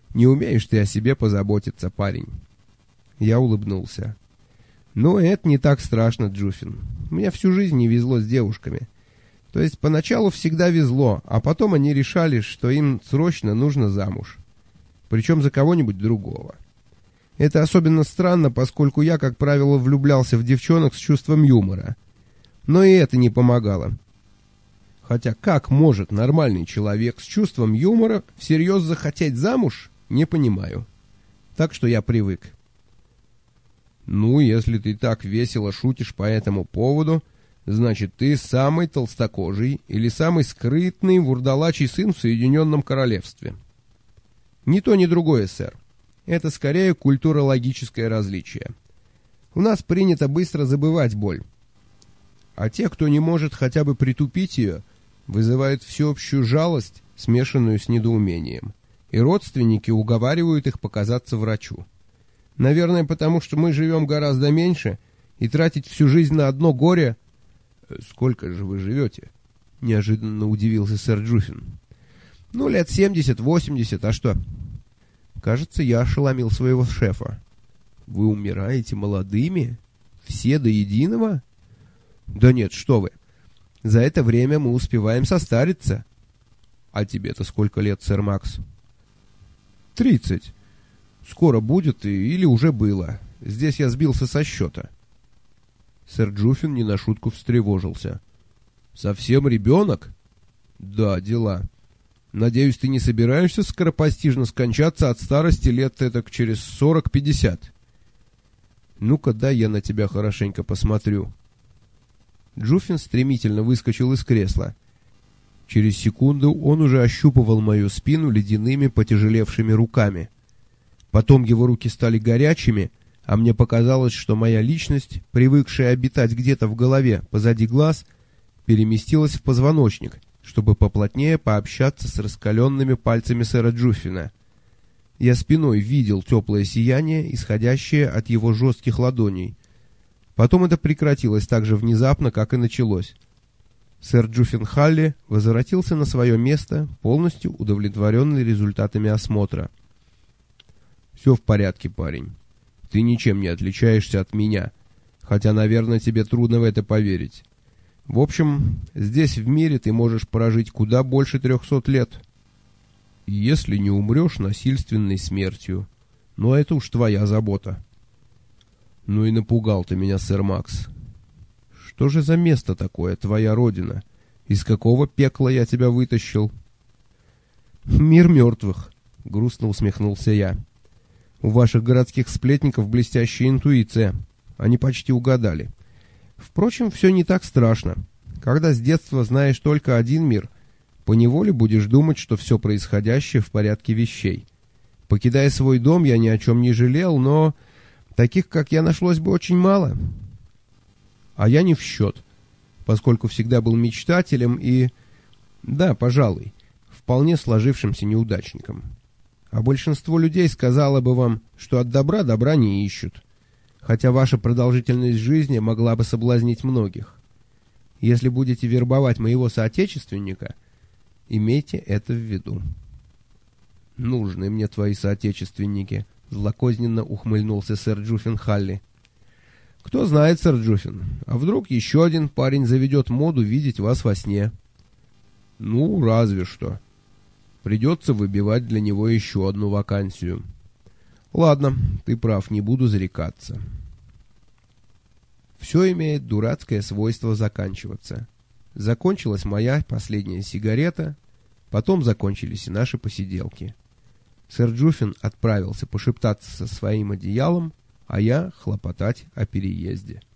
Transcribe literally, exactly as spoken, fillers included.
Не умеешь ты о себе позаботиться, парень. Я улыбнулся. Но это не так страшно, Джуфин. Мне всю жизнь не везло с девушками. То есть поначалу всегда везло, а потом они решали, что им срочно нужно замуж. Причем за кого-нибудь другого. Это особенно странно, поскольку я, как правило, влюблялся в девчонок с чувством юмора. Но и это не помогало. Хотя как может нормальный человек с чувством юмора всерьез захотеть замуж, не понимаю. Так что я привык. Ну, если ты так весело шутишь по этому поводу, значит, ты самый толстокожий или самый скрытный вурдалачий сын в Соединенном Королевстве. Ни то, ни другое, сэр. Это скорее культурологическое различие. У нас принято быстро забывать боль. А те, кто не может хотя бы притупить ее, вызывают всеобщую жалость, смешанную с недоумением. И родственники уговаривают их показаться врачу. Наверное, потому что мы живем гораздо меньше, и тратить всю жизнь на одно горе... «Сколько же вы живете?» — неожиданно удивился сэр Джуфин. «Ну, лет семьдесят-восемьдесят, а что?» Кажется, я ошеломил своего шефа. «Вы умираете молодыми? Все до единого?» «Да нет, что вы. За это время мы успеваем состариться». «А тебе-то сколько лет, сэр Макс?» «Тридцать. Скоро будет или уже было. Здесь я сбился со счета». Сэр Джуфин не на шутку встревожился. «Совсем ребенок?» «Да, дела. Надеюсь, ты не собираешься скоропостижно скончаться от старости лет этак через сорок-пятьдесят?» «Ну-ка, дай я на тебя хорошенько посмотрю». Джуфин стремительно выскочил из кресла. Через секунду он уже ощупывал мою спину ледяными потяжелевшими руками. Потом его руки стали горячими, а мне показалось, что моя личность, привыкшая обитать где-то в голове позади глаз, переместилась в позвоночник, чтобы поплотнее пообщаться с раскаленными пальцами сэра Джуфина. Я спиной видел теплое сияние, исходящее от его жестких ладоней. Потом это прекратилось так же внезапно, как и началось. Сэр Джуфин Халли возвратился на свое место, полностью удовлетворенный результатами осмотра. «Все в порядке, парень. Ты ничем не отличаешься от меня, хотя, наверное, тебе трудно в это поверить. В общем, здесь в мире ты можешь прожить куда больше трехсот лет, если не умрешь насильственной смертью. Но это уж твоя забота». «Ну и напугал ты меня, сэр Макс. Что же за место такое, твоя родина? Из какого пекла я тебя вытащил?» «Мир мертвых», — грустно усмехнулся я. «У ваших городских сплетников блестящая интуиция. Они почти угадали. Впрочем, все не так страшно. Когда с детства знаешь только один мир, поневоле будешь думать, что все происходящее в порядке вещей. Покидая свой дом, я ни о чем не жалел, но таких, как я, нашлось бы очень мало. А я не в счет, поскольку всегда был мечтателем и, да, пожалуй, вполне сложившимся неудачником. А большинство людей сказало бы вам, что от добра добра не ищут, хотя ваша продолжительность жизни могла бы соблазнить многих. Если будете вербовать моего соотечественника, имейте это в виду». «Нужны мне твои соотечественники», — злокозненно ухмыльнулся сэр Джуфин Халли. «Кто знает, сэр Джуфин, а вдруг еще один парень заведет моду видеть вас во сне?» «Ну, разве что. Придется выбивать для него еще одну вакансию». «Ладно, ты прав, не буду зарекаться». Все имеет дурацкое свойство заканчиваться. Закончилась моя последняя сигарета, потом закончились и наши посиделки. Сэр Джуфин отправился пошептаться со своим одеялом, а я хлопотать о переезде.